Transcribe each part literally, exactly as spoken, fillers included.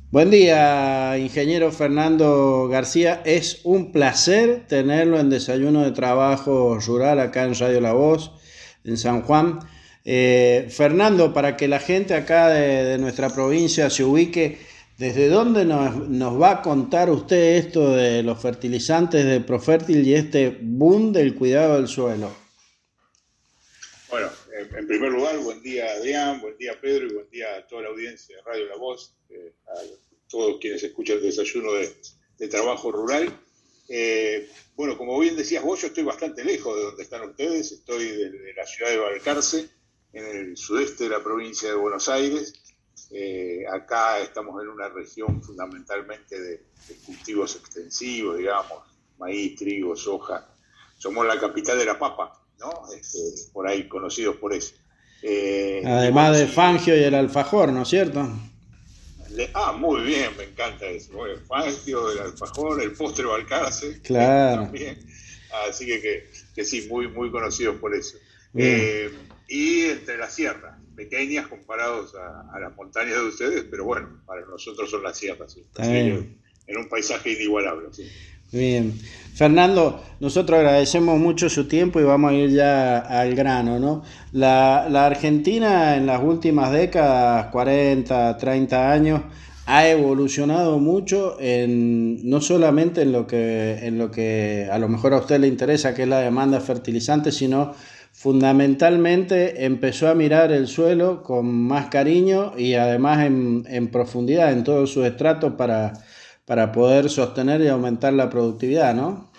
Buen día, ingeniero Fernando García. Es un placer tenerlo en Desayuno de Trabajo Rural acá en Radio La Voz, en San Juan. Eh, Fernando, para que la gente acá de, de nuestra provincia se ubique, ¿desde dónde nos, nos va a contar usted esto de los fertilizantes de Profértil y este boom del cuidado del suelo? Bueno, en primer lugar, buen día Adrián, buen día Pedro y buen día a toda la audiencia de Radio La Voz, eh, a todos quienes escuchan el desayuno de, de trabajo rural. Eh, bueno, como bien decías vos, yo estoy bastante lejos de donde están ustedes, estoy de, de la ciudad de Balcarce, en el sudeste de la provincia de Buenos Aires. Eh, acá estamos en una región fundamentalmente de, de cultivos extensivos, digamos, maíz, trigo, soja. Somos la capital de la papa, ¿no? Este, por ahí conocidos por eso. Eh, Además bueno, de sí, Fangio y el alfajor, ¿no es cierto? le, ah, muy bien, me encanta eso. El Fangio, el alfajor, el postre Balcarce, eh, Claro, también. Así que, que, que sí, muy, muy conocidos por eso. bien, Eh, y entre las sierras, pequeñas comparados a, a las montañas de ustedes, pero bueno, para nosotros son las sierras, ¿sí? está Así que bien. en un paisaje inigualable, ¿sí? Bien. Fernando, nosotros agradecemos mucho su tiempo y vamos a ir ya al grano, ¿no? La, la Argentina en las últimas décadas, cuarenta, treinta años, ha evolucionado mucho en, no solamente en lo que, en lo que a lo mejor a usted le interesa, que es la demanda de fertilizantes, sino fundamentalmente empezó a mirar el suelo con más cariño y además en, en profundidad en todos sus estratos para para poder sostener y aumentar la productividad, ¿no?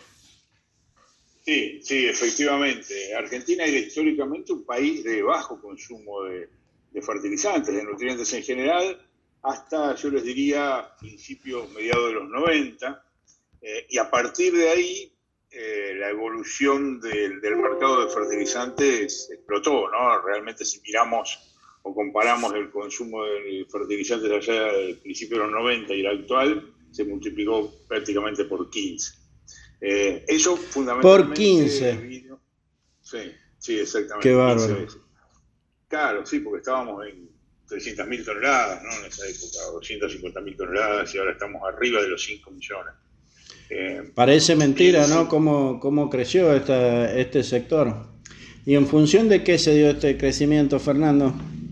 Sí, sí, efectivamente. Argentina era históricamente un país de bajo consumo de, de fertilizantes, de nutrientes en general, hasta, yo les diría, principios, mediados de los noventa, eh, y a partir de ahí eh, la evolución del, del mercado de fertilizantes explotó, ¿no? Realmente si miramos o comparamos el consumo de fertilizantes allá del principio de los noventa y el actual, se multiplicó prácticamente por quince. Eh, eso Por fundamentalmente quince. vino, sí, sí, Qué exactamente, quince bárbaro. veces. Claro, sí, porque estábamos en trescientas mil toneladas, ¿no? En esa época, doscientas cincuenta mil toneladas, y ahora estamos arriba de los cinco millones. Eh, Parece y mentira, ¿no? ese, Cómo, cómo creció esta, este sector. ¿Y en función de qué se dio este crecimiento, Fernando?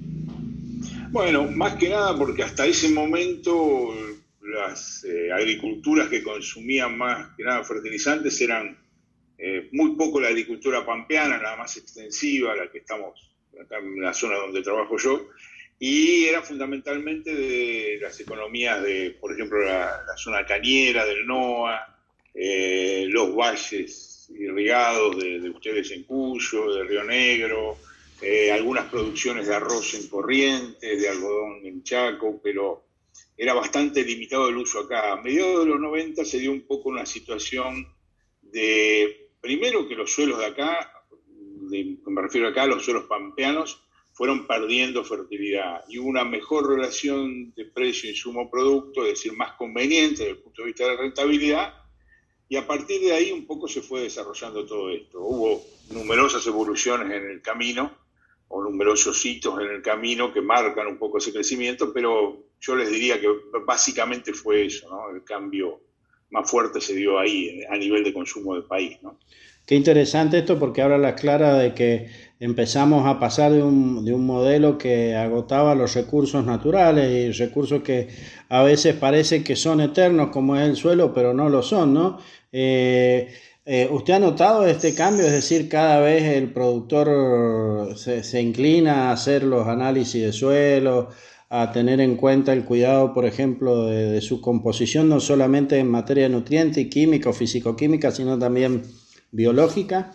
bueno, más que nada porque hasta ese momento las eh, agriculturas que consumían más que nada fertilizantes eran eh, muy poco la agricultura pampeana, la más extensiva, la que estamos acá en la zona donde trabajo yo, y era fundamentalmente de las economías de, por ejemplo, la, la zona cañera del NOA, eh, los valles irrigados de, de ustedes en Cuyo, de Río Negro, eh, algunas producciones de arroz en Corrientes, de algodón en Chaco, pero era bastante limitado el uso acá. A mediados de los noventa se dio un poco una situación de, primero que los suelos de acá, de, me refiero acá a los suelos pampeanos, fueron perdiendo fertilidad y hubo una mejor relación de precio insumo-producto, es decir, más conveniente desde el punto de vista de la rentabilidad, y a partir de ahí un poco se fue desarrollando todo esto. Hubo numerosas evoluciones en el camino, o numerosos hitos en el camino que marcan un poco ese crecimiento, pero yo les diría que básicamente fue eso, ¿no? El cambio más fuerte se dio ahí, a nivel de consumo del país, ¿no? Qué interesante esto porque habla la clara de que empezamos a pasar de un, de un modelo que agotaba los recursos naturales y recursos que a veces parece que son eternos como es el suelo, pero no lo son, ¿no? Eh, eh, ¿Usted ha notado este cambio? Es decir, cada vez el productor se, se inclina a hacer los análisis de suelo, a tener en cuenta el cuidado, por ejemplo, de, de su composición, no solamente en materia de nutrientes y química o fisicoquímica, sino también biológica.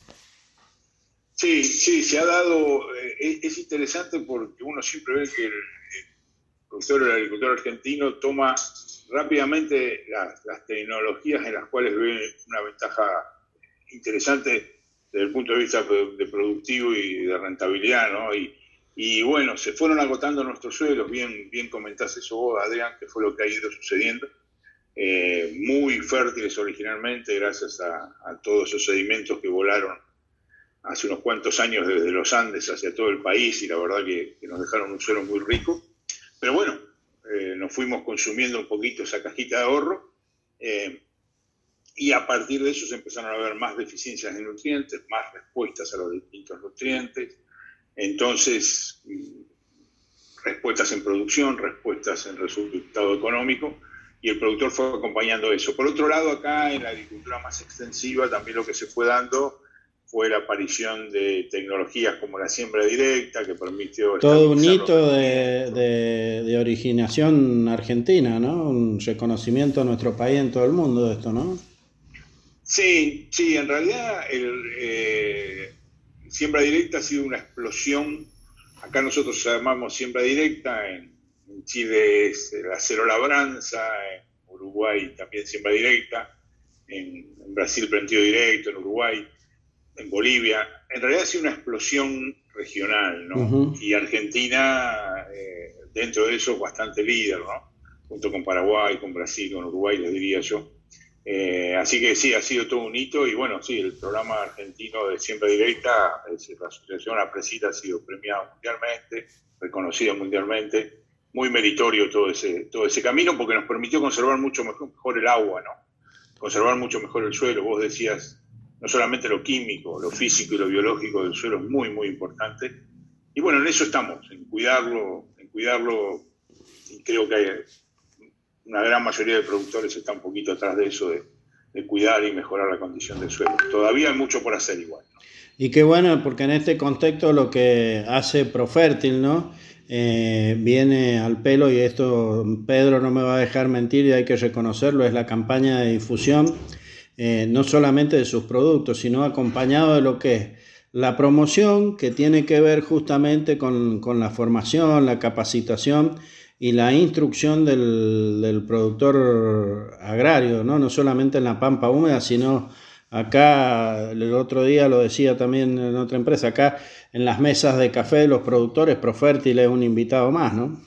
Sí, sí, se ha dado, eh, es interesante porque uno siempre ve que el, el productor o el agricultor argentino toma rápidamente las, las tecnologías en las cuales ve una ventaja interesante desde el punto de vista de productivo y de rentabilidad, ¿no? Y, y bueno, se fueron agotando nuestros suelos, bien, bien comentaste eso vos, Adrián, que fue lo que ha ido sucediendo. Eh, muy fértiles originalmente, gracias a, a todos esos sedimentos que volaron hace unos cuantos años desde los Andes hacia todo el país, y la verdad que, que nos dejaron un suelo muy rico. Pero bueno, eh, nos fuimos consumiendo un poquito esa cajita de ahorro, eh, y a partir de eso se empezaron a ver más deficiencias de nutrientes, más respuestas a los distintos nutrientes, entonces respuestas en producción, respuestas en resultado económico, y el productor fue acompañando eso. Por otro lado, acá en la agricultura más extensiva también lo que se fue dando fue la aparición de tecnologías como la siembra directa, que permitió... Todo un hito de, de, de originación argentina, ¿no? Un reconocimiento de nuestro país en todo el mundo de esto, ¿no? Sí, sí, en realidad el, eh, siembra directa ha sido una explosión. Acá nosotros llamamos siembra directa, en, en Chile es la cero labranza, en Uruguay también siembra directa, en, en Brasil plantío directo, en Uruguay, en Bolivia. En realidad ha sido una explosión regional, ¿no? Uh-huh. Y Argentina, eh, dentro de eso, es bastante líder, ¿no? Junto con Paraguay, con Brasil, con Uruguay, les diría yo. Eh, así que sí, ha sido todo un hito, y bueno, sí, el programa argentino de siembra directa, es, la asociación APRESITA ha sido premiada mundialmente, reconocida mundialmente, muy meritorio todo ese, todo ese camino, porque nos permitió conservar mucho mejor, mejor el agua, ¿no? Conservar mucho mejor el suelo. Vos decías, no solamente lo químico, lo físico y lo biológico del suelo es muy, muy importante. Y bueno, en eso estamos, en cuidarlo, en cuidarlo, y creo que hay, una gran mayoría de productores está un poquito atrás de eso, de, de cuidar y mejorar la condición del suelo. Todavía hay mucho por hacer igual, ¿no? Y qué bueno, porque en este contexto lo que hace Profértil, ¿no? Eh, viene al pelo, y esto Pedro no me va a dejar mentir y hay que reconocerlo, es la campaña de difusión, eh, no solamente de sus productos, sino acompañado de lo que es la promoción, que tiene que ver justamente con, con la formación, la capacitación y la instrucción del, del productor agrario, ¿no? No solamente en la pampa húmeda, sino acá, el otro día lo decía también en otra empresa, acá en las mesas de café de los productores, Profértil es un invitado más, ¿no?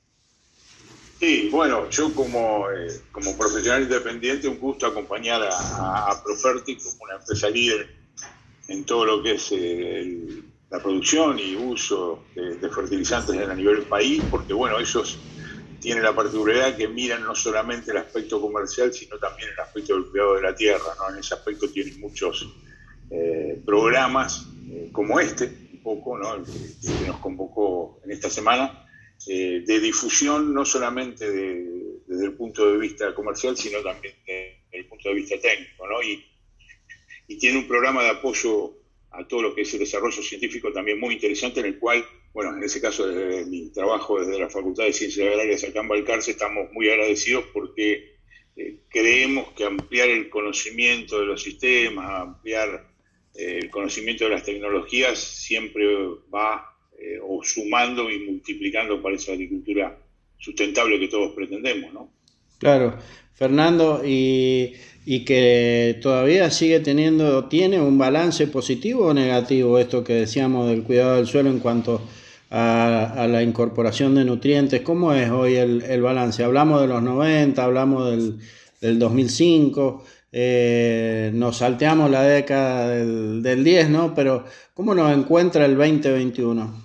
Sí, bueno, yo como, eh, como profesional independiente, un gusto acompañar a, a Profértil como una empresa líder en todo lo que es eh, el, la producción y uso de, de fertilizantes a nivel del país, porque bueno, ellos tienen la particularidad que miran no solamente el aspecto comercial, sino también el aspecto del cuidado de la tierra, ¿no? En ese aspecto tienen muchos eh, programas eh, como este, un poco, ¿no? El que, que nos convocó en esta semana, eh, de difusión, no solamente de, desde el punto de vista comercial, sino también desde el punto de vista técnico, ¿no? Y, y tiene un programa de apoyo a todo lo que es el desarrollo científico también muy interesante, en el cual, bueno, en ese caso, desde mi trabajo desde la Facultad de Ciencias Agrarias acá en Balcarce, estamos muy agradecidos porque eh, creemos que ampliar el conocimiento de los sistemas, ampliar eh, el conocimiento de las tecnologías, siempre va eh, o sumando y multiplicando para esa agricultura sustentable que todos pretendemos, ¿no? Claro, Fernando, y, y que todavía sigue teniendo, ¿tiene un balance positivo o negativo esto que decíamos del cuidado del suelo en cuanto a, a la incorporación de nutrientes? ¿Cómo es hoy el, el balance? Hablamos de los noventa, hablamos del, del dos mil cinco, eh, nos salteamos la década del, del diez, ¿no? Pero ¿cómo nos encuentra el veinte veintiuno?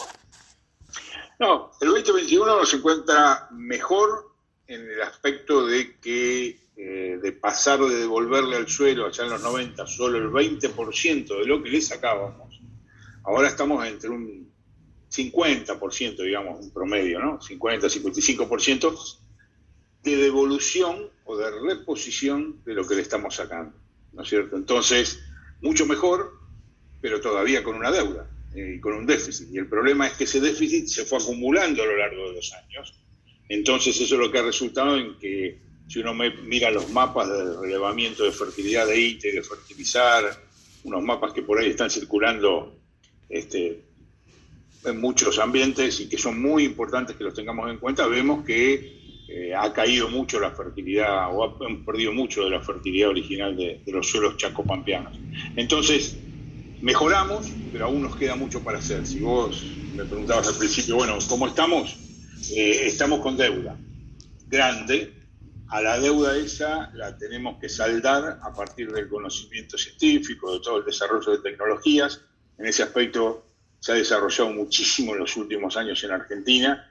No, el veinte veintiuno nos encuentra mejor en el aspecto de que eh, de pasar de devolverle al suelo allá en los noventa solo el veinte por ciento de lo que le sacábamos, ahora estamos entre un cincuenta por ciento, digamos, un promedio, ¿no? cincuenta, cincuenta y cinco por ciento de devolución o de reposición de lo que le estamos sacando, ¿no es cierto? Entonces, mucho mejor, pero todavía con una deuda y eh, con un déficit. Y el problema es que ese déficit se fue acumulando a lo largo de los años. Entonces eso es lo que ha resultado en que, si uno me mira los mapas de relevamiento de fertilidad de I T E, de fertilizar, unos mapas que por ahí están circulando este, en muchos ambientes y que son muy importantes que los tengamos en cuenta, vemos que eh, ha caído mucho la fertilidad, o han perdido mucho de la fertilidad original de, de los suelos chacopampeanos. Entonces, mejoramos, pero aún nos queda mucho para hacer. Si vos me preguntabas al principio, bueno, ¿cómo estamos? Eh, estamos con deuda grande. A la deuda esa la tenemos que saldar a partir del conocimiento científico, de todo el desarrollo de tecnologías. En ese aspecto se ha desarrollado muchísimo en los últimos años en Argentina,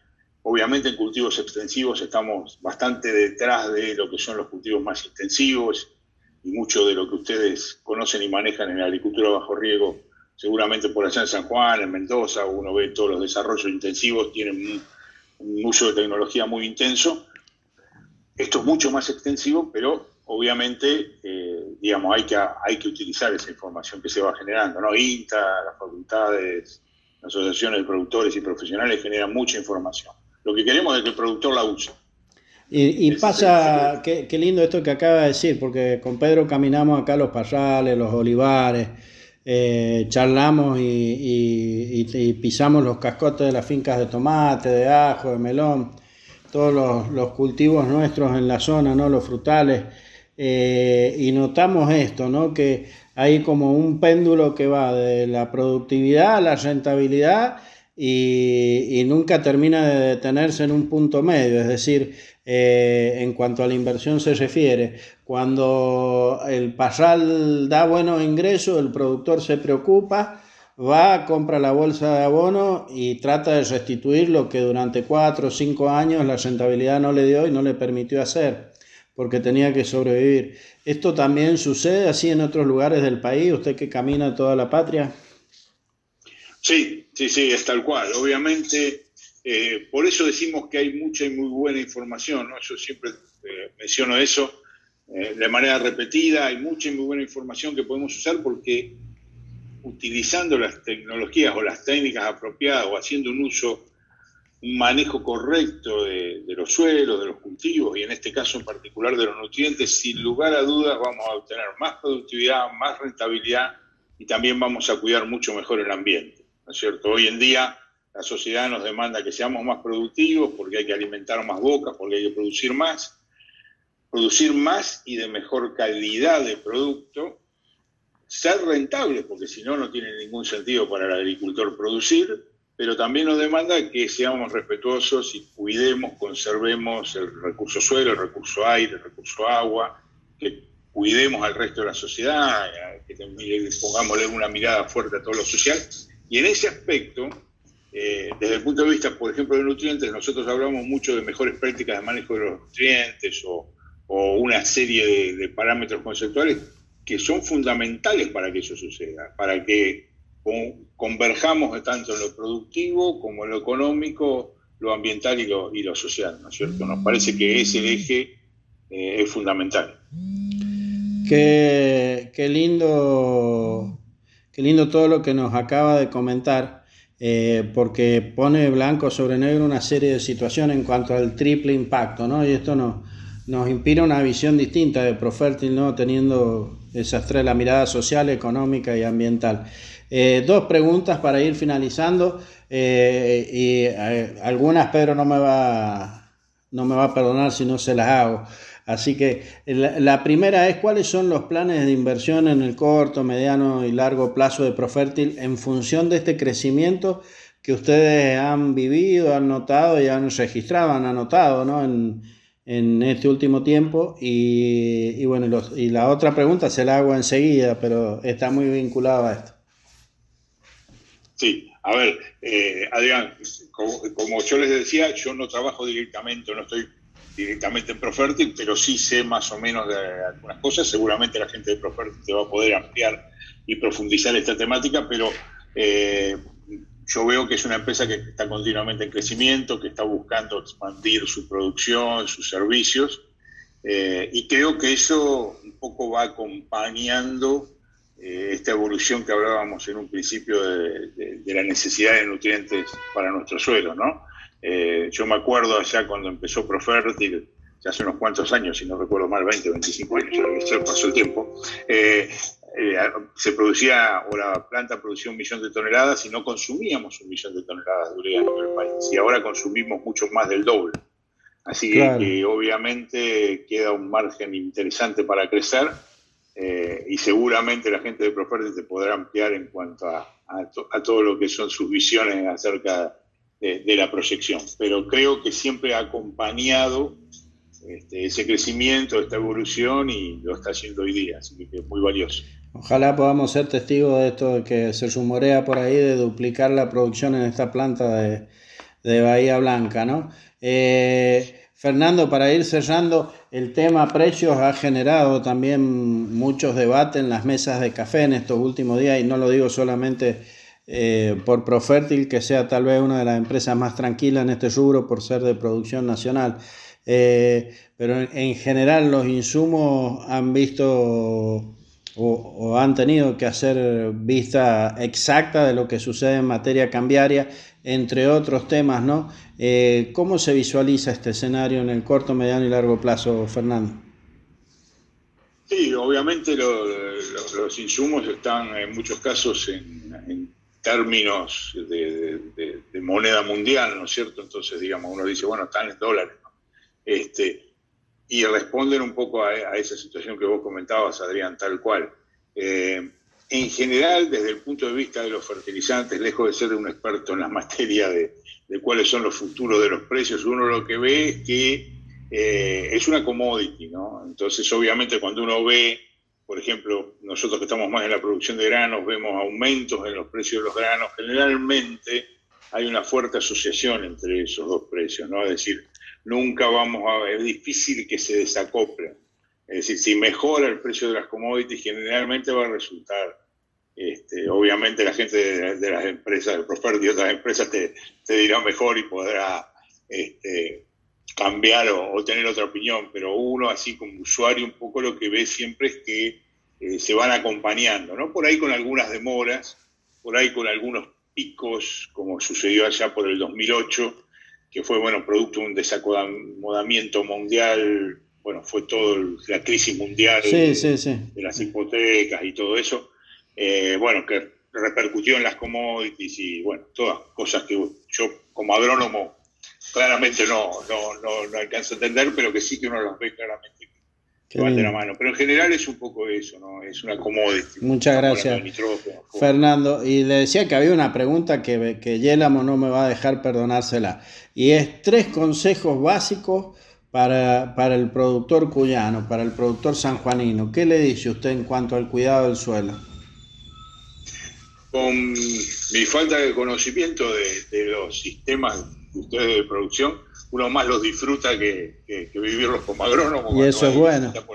Obviamente en cultivos extensivos estamos bastante detrás de lo que son los cultivos más intensivos y mucho de lo que ustedes conocen y manejan en la agricultura bajo riego, seguramente por allá en San Juan, en Mendoza, uno ve todos los desarrollos intensivos, tienen un, un uso de tecnología muy intenso. Esto es mucho más extensivo, pero obviamente, eh, digamos, hay que, hay que utilizar esa información que se va generando, ¿no? INTA, las facultades, las asociaciones de productores y profesionales generan mucha información. Lo que queremos es que el productor la use. Y, y pasa, qué, qué lindo esto que acaba de decir, porque con Pedro caminamos acá los parrales, los olivares, eh, charlamos y, y, y, y pisamos los cascotes de las fincas de tomate, de ajo, de melón, todos los, los cultivos nuestros en la zona, ¿no? Los frutales, eh, y notamos esto, ¿no? Que hay como un péndulo que va de la productividad a la rentabilidad y, y nunca termina de detenerse en un punto medio, es decir, eh, en cuanto a la inversión se refiere, cuando el parral da buenos ingresos, el productor se preocupa, va, compra la bolsa de abono y trata de restituir lo que durante cuatro o cinco años la rentabilidad no le dio y no le permitió hacer, porque tenía que sobrevivir. ¿Esto también sucede así en otros lugares del país, usted que camina toda la patria? Sí, sí, sí, es tal cual. Obviamente, eh, por eso decimos que hay mucha y muy buena información, ¿no? Yo siempre eh, menciono eso eh, de manera repetida, hay mucha y muy buena información que podemos usar porque utilizando las tecnologías o las técnicas apropiadas o haciendo un uso, un manejo correcto de, de los suelos, de los cultivos y en este caso en particular de los nutrientes, sin lugar a dudas vamos a obtener más productividad, más rentabilidad y también vamos a cuidar mucho mejor el ambiente, ¿no es cierto? Hoy en día la sociedad nos demanda que seamos más productivos porque hay que alimentar más bocas, porque hay que producir más, producir más y de mejor calidad de producto, ser rentables, porque si no, no tiene ningún sentido para el agricultor producir, pero también nos demanda que seamos respetuosos y cuidemos, conservemos el recurso suelo, el recurso aire, el recurso agua, que cuidemos al resto de la sociedad, que pongámosle una mirada fuerte a todo lo social. Y en ese aspecto, eh, desde el punto de vista, por ejemplo, de nutrientes, nosotros hablamos mucho de mejores prácticas de manejo de los nutrientes o, o una serie de, de parámetros conceptuales que son fundamentales para que eso suceda, para que con, converjamos tanto en lo productivo como en lo económico, lo ambiental y lo, y lo social, ¿no es cierto? Nos parece que ese eje eh, es fundamental. Qué, qué lindo, qué lindo todo lo que nos acaba de comentar, eh, porque pone blanco sobre negro una serie de situaciones en cuanto al triple impacto, ¿no? Y esto nos, nos inspira una visión distinta de Profertil, ¿no? Teniendo esas tres, la mirada social, económica y ambiental. Eh, dos preguntas para ir finalizando, eh, y eh, algunas Pedro no me va, no me va a perdonar si no se las hago. Así que la, la primera es, ¿cuáles son los planes de inversión en el corto, mediano y largo plazo de Profertil en función de este crecimiento que ustedes han vivido, han notado y han registrado, han anotado, ¿no? en, en este último tiempo? Y, y bueno, los, y la otra pregunta se la hago enseguida, pero está muy vinculada a esto. Sí, a ver, eh, Adrián, como, como yo les decía, yo no trabajo directamente, no estoy directamente en Profertil, pero sí sé más o menos de algunas cosas. Seguramente la gente de Profertil te va a poder ampliar y profundizar esta temática, pero eh, yo veo que es una empresa que está continuamente en crecimiento, que está buscando expandir su producción, sus servicios, eh, y creo que eso un poco va acompañando eh, esta evolución que hablábamos en un principio de, de, de la necesidad de nutrientes para nuestro suelo, ¿no? Eh, yo me acuerdo allá cuando empezó Profertil, ya hace unos cuantos años, si no recuerdo mal, veinte, veinticinco años, ya pasó el tiempo, eh, eh, se producía, o la planta producía un millón de toneladas y no consumíamos un millón de toneladas de urea en el país, y ahora consumimos mucho más del doble. Así claro. que, que obviamente queda un margen interesante para crecer, eh, y seguramente la gente de Profertil te podrá ampliar en cuanto a, a, to, a todo lo que son sus visiones acerca de, de la proyección. Pero creo que siempre ha acompañado este, ese crecimiento, esta evolución, y lo está haciendo hoy día, así que es muy valioso. Ojalá podamos ser testigos de esto que se rumorea por ahí, de duplicar la producción en esta planta de, de Bahía Blanca, ¿no? Eh, Fernando, para ir cerrando, el tema precios ha generado también muchos debates en las mesas de café en estos últimos días, y no lo digo solamente eh, por Profértil, que sea tal vez una de las empresas más tranquilas en este rubro por ser de producción nacional. Eh, pero en, en general los insumos han visto o, o han tenido que hacer vista exacta de lo que sucede en materia cambiaria, entre otros temas, ¿no? Eh, ¿Cómo se visualiza este escenario en el corto, mediano y largo plazo, Fernando? Sí, obviamente lo, lo, los insumos están en muchos casos en, en términos de, de, de moneda mundial, ¿no es cierto? Entonces, digamos, uno dice, bueno, están en dólares, ¿no? Este, y responden un poco a, a esa situación que vos comentabas, Adrián, tal cual. Eh, en general, desde el punto de vista de los fertilizantes, lejos de ser un experto en la materia de, de cuáles son los futuros de los precios, uno lo que ve es que eh, es una commodity, ¿no? Entonces, obviamente, cuando uno ve, por ejemplo, nosotros que estamos más en la producción de granos, vemos aumentos en los precios de los granos, generalmente hay una fuerte asociación entre esos dos precios, ¿no? Es decir, nunca vamos a ver, es difícil que se desacoplen. Es decir, si mejora el precio de las commodities, generalmente va a resultar, este, obviamente la gente de, de las empresas, de Profértil y otras empresas te, te dirá mejor y podrá este, cambiar o, o tener otra opinión, pero uno así como usuario un poco lo que ve siempre es que eh, se van acompañando, ¿no? Por ahí con algunas demoras, por ahí con algunos picos, como sucedió allá por el dos mil ocho, que fue, bueno, producto de un desacomodamiento mundial, bueno, fue toda la crisis mundial sí, de, sí, sí. de las hipotecas y todo eso, eh, bueno, que repercutió en las commodities y, bueno, todas cosas que yo como agrónomo claramente no, no, no, no alcanzo a entender, pero que sí que uno las ve claramente que van de la mano. Pero en general es un poco eso, ¿no? Es una commodity. Muchas gracias, Fernando. Y le decía que había una pregunta que, que Yélamo no me va a dejar perdonársela. Y es tres consejos básicos para, para el productor cuyano, para el productor sanjuanino. ¿Qué le dice usted en cuanto al cuidado del suelo? Con mi falta de conocimiento de, de los sistemas de ustedes de producción, uno más los disfruta que, que, que vivirlos como agrónomo. Y eso es bueno. Por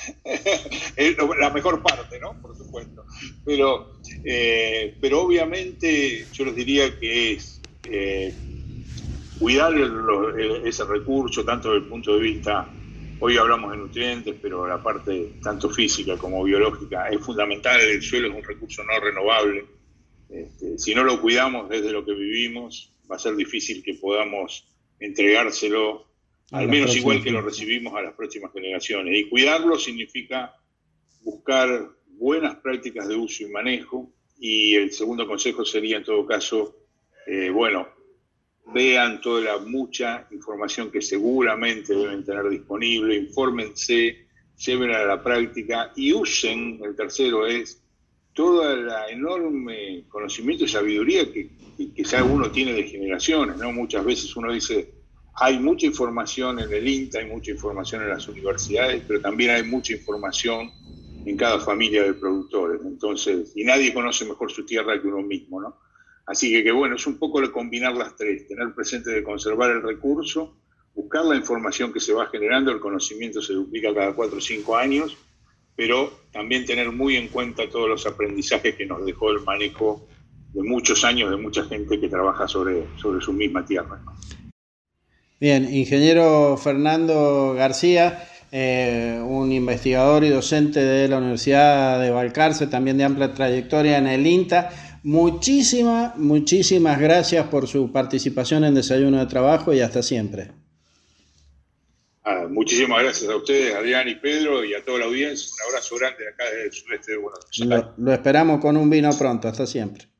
es la mejor parte, ¿no? Por supuesto. Pero, eh, pero obviamente yo les diría que es eh, cuidar el, el, ese recurso, tanto desde el punto de vista, hoy hablamos de nutrientes, pero la parte tanto física como biológica es fundamental. El suelo es un recurso no renovable. Este, si no lo cuidamos desde lo que vivimos, va a ser difícil que podamos entregárselo, al menos igual que lo recibimos a las próximas generaciones. Y cuidarlo significa buscar buenas prácticas de uso y manejo. Y el segundo consejo sería, en todo caso, eh, bueno, vean toda la mucha información que seguramente deben tener disponible, infórmense, llévenla a la práctica y usen, el tercero es, toda la enorme conocimiento y sabiduría que, que, que ya uno tiene de generaciones, ¿no? Muchas veces uno dice, hay mucha información en el INTA, hay mucha información en las universidades, pero también hay mucha información en cada familia de productores. Entonces, y nadie conoce mejor su tierra que uno mismo, ¿no? Así que, que bueno, es un poco de combinar las tres, tener presente de conservar el recurso, buscar la información que se va generando, el conocimiento se duplica cada cuatro o cinco años, pero también tener muy en cuenta todos los aprendizajes que nos dejó el manejo de muchos años de mucha gente que trabaja sobre, sobre su misma tierra, ¿no? Bien, ingeniero Fernando García, eh, un investigador y docente de la Universidad de Balcarce, también de amplia trayectoria en el INTA. Muchísimas, muchísimas gracias por su participación en Desayuno de Trabajo y hasta siempre. Ah, muchísimas gracias a ustedes, Adrián y Pedro, y a toda la audiencia. Un abrazo grande acá desde el sureste de Buenos Aires. Lo, lo esperamos con un vino pronto. Hasta siempre.